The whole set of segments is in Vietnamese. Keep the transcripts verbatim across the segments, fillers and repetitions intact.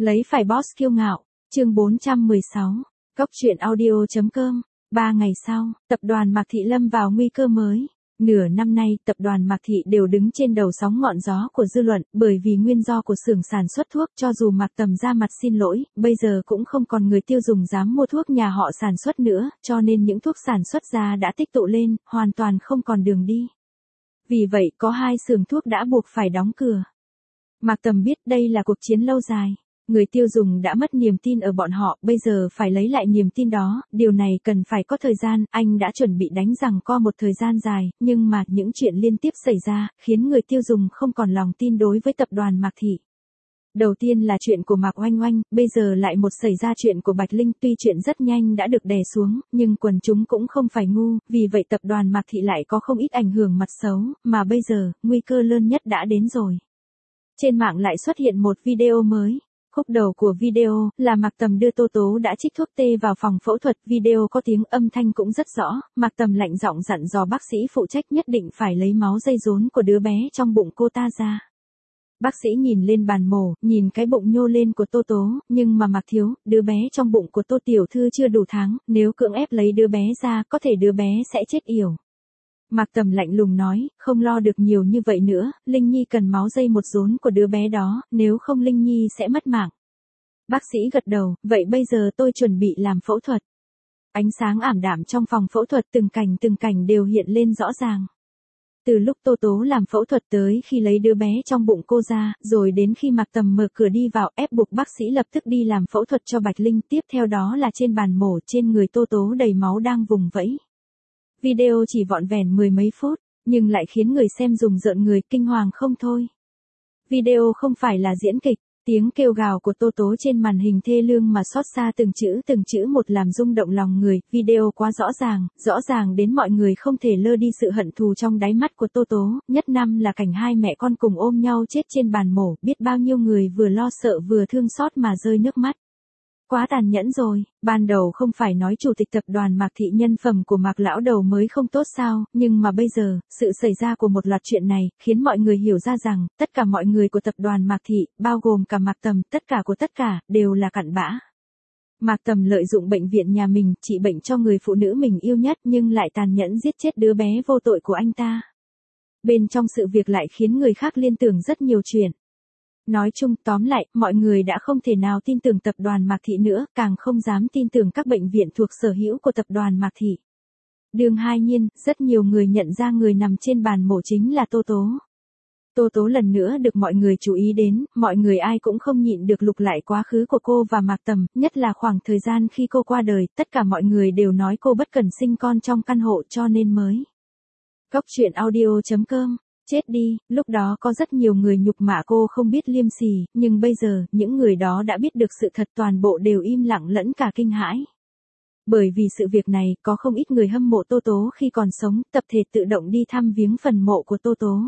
Lấy phải boss kiêu ngạo, chương bốn trăm mười sáu, Cốc truyện audio.com, ba ngày sau, tập đoàn Mạc Thị lâm vào nguy cơ mới. Nửa năm nay, tập đoàn Mạc Thị đều đứng trên đầu sóng ngọn gió của dư luận, bởi vì nguyên do của xưởng sản xuất thuốc, cho dù Mạc Tầm ra mặt xin lỗi, bây giờ cũng không còn người tiêu dùng dám mua thuốc nhà họ sản xuất nữa, cho nên những thuốc sản xuất ra đã tích tụ lên, hoàn toàn không còn đường đi. Vì vậy, có hai xưởng thuốc đã buộc phải đóng cửa. Mạc Tầm biết đây là cuộc chiến lâu dài. Người tiêu dùng đã mất niềm tin ở bọn họ, bây giờ phải lấy lại niềm tin đó, điều này cần phải có thời gian, anh đã chuẩn bị đánh giằng co một thời gian dài, nhưng mà những chuyện liên tiếp xảy ra, khiến người tiêu dùng không còn lòng tin đối với tập đoàn Mạc Thị. Đầu tiên là chuyện của Mạc Oanh Oanh, bây giờ lại một xảy ra chuyện của Bạch Linh, tuy chuyện rất nhanh đã được đè xuống, nhưng quần chúng cũng không phải ngu, vì vậy tập đoàn Mạc Thị lại có không ít ảnh hưởng mặt xấu, mà bây giờ, nguy cơ lớn nhất đã đến rồi. Trên mạng lại xuất hiện một video mới. Khúc đầu của video là Mạc Tầm đưa Tô Tố đã trích thuốc tê vào phòng phẫu thuật, video có tiếng âm thanh cũng rất rõ, Mạc Tầm lạnh giọng dặn dò bác sĩ phụ trách nhất định phải lấy máu dây rốn của đứa bé trong bụng cô ta ra. Bác sĩ nhìn lên bàn mổ, nhìn cái bụng nhô lên của Tô Tố, nhưng mà Mạc thiếu, đứa bé trong bụng của Tô Tiểu Thư chưa đủ tháng, nếu cưỡng ép lấy đứa bé ra, có thể đứa bé sẽ chết yểu. Mạc Tầm lạnh lùng nói, không lo được nhiều như vậy nữa, Linh Nhi cần máu dây một rốn của đứa bé đó, nếu không Linh Nhi sẽ mất mạng. Bác sĩ gật đầu, vậy bây giờ tôi chuẩn bị làm phẫu thuật. Ánh sáng ảm đạm trong phòng phẫu thuật từng cảnh từng cảnh đều hiện lên rõ ràng. Từ lúc Tô Tố làm phẫu thuật tới khi lấy đứa bé trong bụng cô ra, rồi đến khi Mạc Tầm mở cửa đi vào ép buộc bác sĩ lập tức đi làm phẫu thuật cho Bạch Linh, tiếp theo đó là trên bàn mổ trên người Tô Tố đầy máu đang vùng vẫy. Video chỉ vỏn vẹn mười mấy phút, nhưng lại khiến người xem rùng rợn người kinh hoàng không thôi. Video không phải là diễn kịch, tiếng kêu gào của Tô Tố trên màn hình thê lương mà xót xa từng chữ từng chữ một làm rung động lòng người, video quá rõ ràng, rõ ràng đến mọi người không thể lơ đi sự hận thù trong đáy mắt của Tô Tố, nhất năm là cảnh hai mẹ con cùng ôm nhau chết trên bàn mổ, biết bao nhiêu người vừa lo sợ vừa thương xót mà rơi nước mắt. Quá tàn nhẫn rồi, ban đầu không phải nói chủ tịch tập đoàn Mạc Thị nhân phẩm của Mạc lão đầu mới không tốt sao, nhưng mà bây giờ, sự xảy ra của một loạt chuyện này, khiến mọi người hiểu ra rằng, tất cả mọi người của tập đoàn Mạc Thị, bao gồm cả Mạc Tầm, tất cả của tất cả, đều là cặn bã. Mạc Tầm lợi dụng bệnh viện nhà mình, trị bệnh cho người phụ nữ mình yêu nhất nhưng lại tàn nhẫn giết chết đứa bé vô tội của anh ta. Bên trong sự việc lại khiến người khác liên tưởng rất nhiều chuyện. Nói chung tóm lại, mọi người đã không thể nào tin tưởng tập đoàn Mạc Thị nữa, càng không dám tin tưởng các bệnh viện thuộc sở hữu của tập đoàn Mạc Thị. Đương hai nhiên, rất nhiều người nhận ra người nằm trên bàn mổ chính là Tô Tố. Tô Tố lần nữa được mọi người chú ý đến, mọi người ai cũng không nhịn được lục lại quá khứ của cô và Mạc Tầm, nhất là khoảng thời gian khi cô qua đời, tất cả mọi người đều nói cô bất cần sinh con trong căn hộ cho nên mới. Cốc truyện audio.com Chết đi, lúc đó có rất nhiều người nhục mạ cô không biết liêm sỉ, nhưng bây giờ, những người đó đã biết được sự thật toàn bộ đều im lặng lẫn cả kinh hãi. Bởi vì sự việc này, có không ít người hâm mộ Tô Tố khi còn sống, tập thể tự động đi thăm viếng phần mộ của Tô Tố.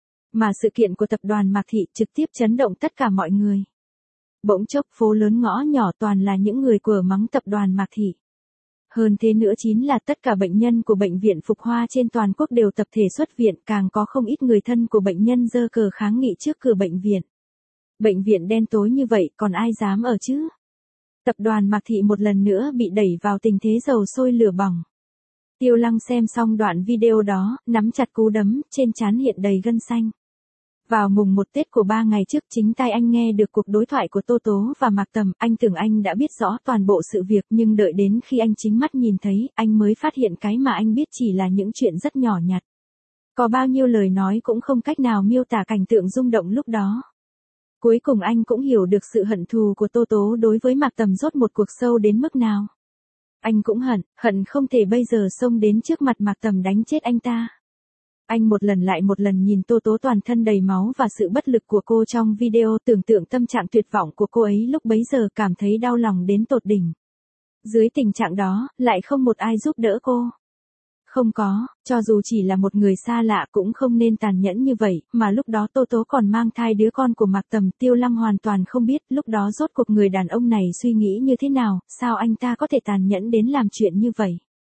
Mà sự kiện của tập đoàn Mạc Thị trực tiếp chấn động tất cả mọi người. Bỗng chốc phố lớn ngõ nhỏ toàn là những người quở mắng tập đoàn Mạc Thị. Hơn thế nữa chính là tất cả bệnh nhân của bệnh viện Phục Hoa trên toàn quốc đều tập thể xuất viện, càng có không ít người thân của bệnh nhân giơ cờ kháng nghị trước cửa bệnh viện. Bệnh viện đen tối như vậy còn ai dám ở chứ? Tập đoàn Mạc Thị một lần nữa bị đẩy vào tình thế dầu sôi lửa bỏng. Tiêu Lăng xem xong đoạn video đó, nắm chặt cú đấm, trên trán hiện đầy gân xanh. Vào mùng một Tết của ba ngày trước chính tai anh nghe được cuộc đối thoại của Tô Tố và Mạc Tầm, anh tưởng anh đã biết rõ toàn bộ sự việc nhưng đợi đến khi anh chính mắt nhìn thấy, anh mới phát hiện cái mà anh biết chỉ là những chuyện rất nhỏ nhặt. Có bao nhiêu lời nói cũng không cách nào miêu tả cảnh tượng rung động lúc đó. Cuối cùng anh cũng hiểu được sự hận thù của Tô Tố đối với Mạc Tầm rốt một cuộc sâu đến mức nào. Anh cũng hận, hận không thể bây giờ xông đến trước mặt Mạc Tầm đánh chết anh ta. Anh một lần lại một lần nhìn Tô Tố toàn thân đầy máu và sự bất lực của cô trong video, tưởng tượng tâm trạng tuyệt vọng của cô ấy lúc bấy giờ, cảm thấy đau lòng đến tột đỉnh. Dưới tình trạng đó, lại không một ai giúp đỡ cô. Không có, cho dù chỉ là một người xa lạ cũng không nên tàn nhẫn như vậy, mà lúc đó Tô Tố còn mang thai đứa con của Mạc Tầm. Tiêu Lăng hoàn toàn không biết lúc đó rốt cuộc người đàn ông này suy nghĩ như thế nào, sao anh ta có thể tàn nhẫn đến làm chuyện như vậy.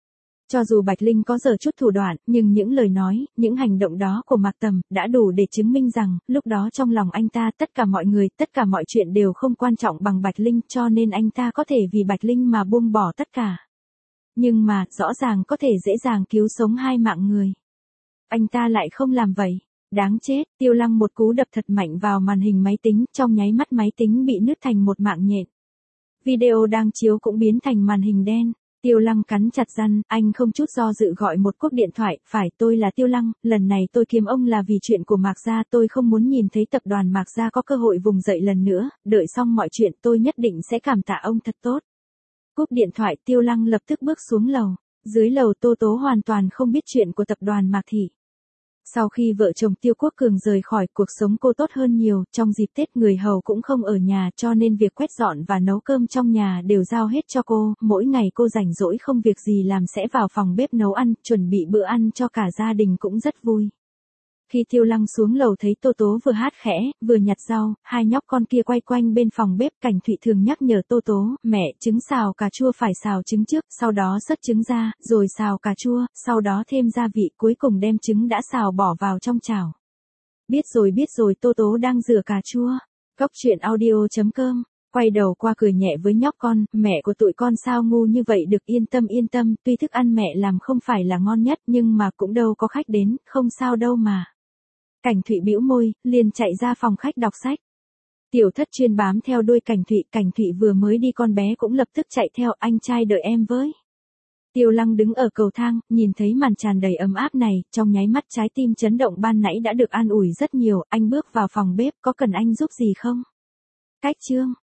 Cho dù Bạch Linh có dở chút thủ đoạn, nhưng những lời nói, những hành động đó của Mạc Tầm, đã đủ để chứng minh rằng, lúc đó trong lòng anh ta tất cả mọi người, tất cả mọi chuyện đều không quan trọng bằng Bạch Linh, cho nên anh ta có thể vì Bạch Linh mà buông bỏ tất cả. Nhưng mà, rõ ràng có thể dễ dàng cứu sống hai mạng người. Anh ta lại không làm vậy. Đáng chết, Tiêu Lăng một cú đập thật mạnh vào màn hình máy tính, trong nháy mắt máy tính bị nứt thành một mạng nhện. Video đang chiếu cũng biến thành màn hình đen. Tiêu Lăng cắn chặt răng, anh không chút do dự gọi một cuộc điện thoại, phải, tôi là Tiêu Lăng, lần này tôi kiếm ông là vì chuyện của Mạc Gia, tôi không muốn nhìn thấy tập đoàn Mạc Gia có cơ hội vùng dậy lần nữa, đợi xong mọi chuyện tôi nhất định sẽ cảm tạ ông thật tốt. Cúp điện thoại, Tiêu Lăng lập tức bước xuống lầu. Dưới lầu Tô Tố hoàn toàn không biết chuyện của tập đoàn Mạc Thị. Sau khi vợ chồng Tiêu Quốc Cường rời khỏi, cuộc sống cô tốt hơn nhiều, trong dịp Tết người hầu cũng không ở nhà cho nên việc quét dọn và nấu cơm trong nhà đều giao hết cho cô, mỗi ngày cô rảnh rỗi không việc gì làm sẽ vào phòng bếp nấu ăn, chuẩn bị bữa ăn cho cả gia đình cũng rất vui. Khi Tiêu Lăng xuống lầu thấy Tô Tố vừa hát khẽ, vừa nhặt rau, hai nhóc con kia quay quanh bên phòng bếp, Cảnh Thụy thường nhắc nhở Tô Tố, mẹ, trứng xào cà chua phải xào trứng trước, sau đó xất trứng ra, rồi xào cà chua, sau đó thêm gia vị, cuối cùng đem trứng đã xào bỏ vào trong chảo. Biết rồi biết rồi, Tô Tố đang rửa cà chua. Cóc truyện audio chấm com. Quay đầu qua cười nhẹ với nhóc con, mẹ của tụi con sao ngu như vậy được, yên tâm yên tâm, tuy thức ăn mẹ làm không phải là ngon nhất nhưng mà cũng đâu có khách đến, không sao đâu mà. Cảnh Thụy bĩu môi, liền chạy ra phòng khách đọc sách. Tiểu Thất chuyên bám theo đuôi Cảnh Thụy, Cảnh Thụy vừa mới đi con bé cũng lập tức chạy theo, anh trai đợi em với. Tiêu Lăng đứng ở cầu thang, nhìn thấy màn tràn đầy ấm áp này, trong nháy mắt trái tim chấn động ban nãy đã được an ủi rất nhiều, anh bước vào phòng bếp, có cần anh giúp gì không? Cách chương.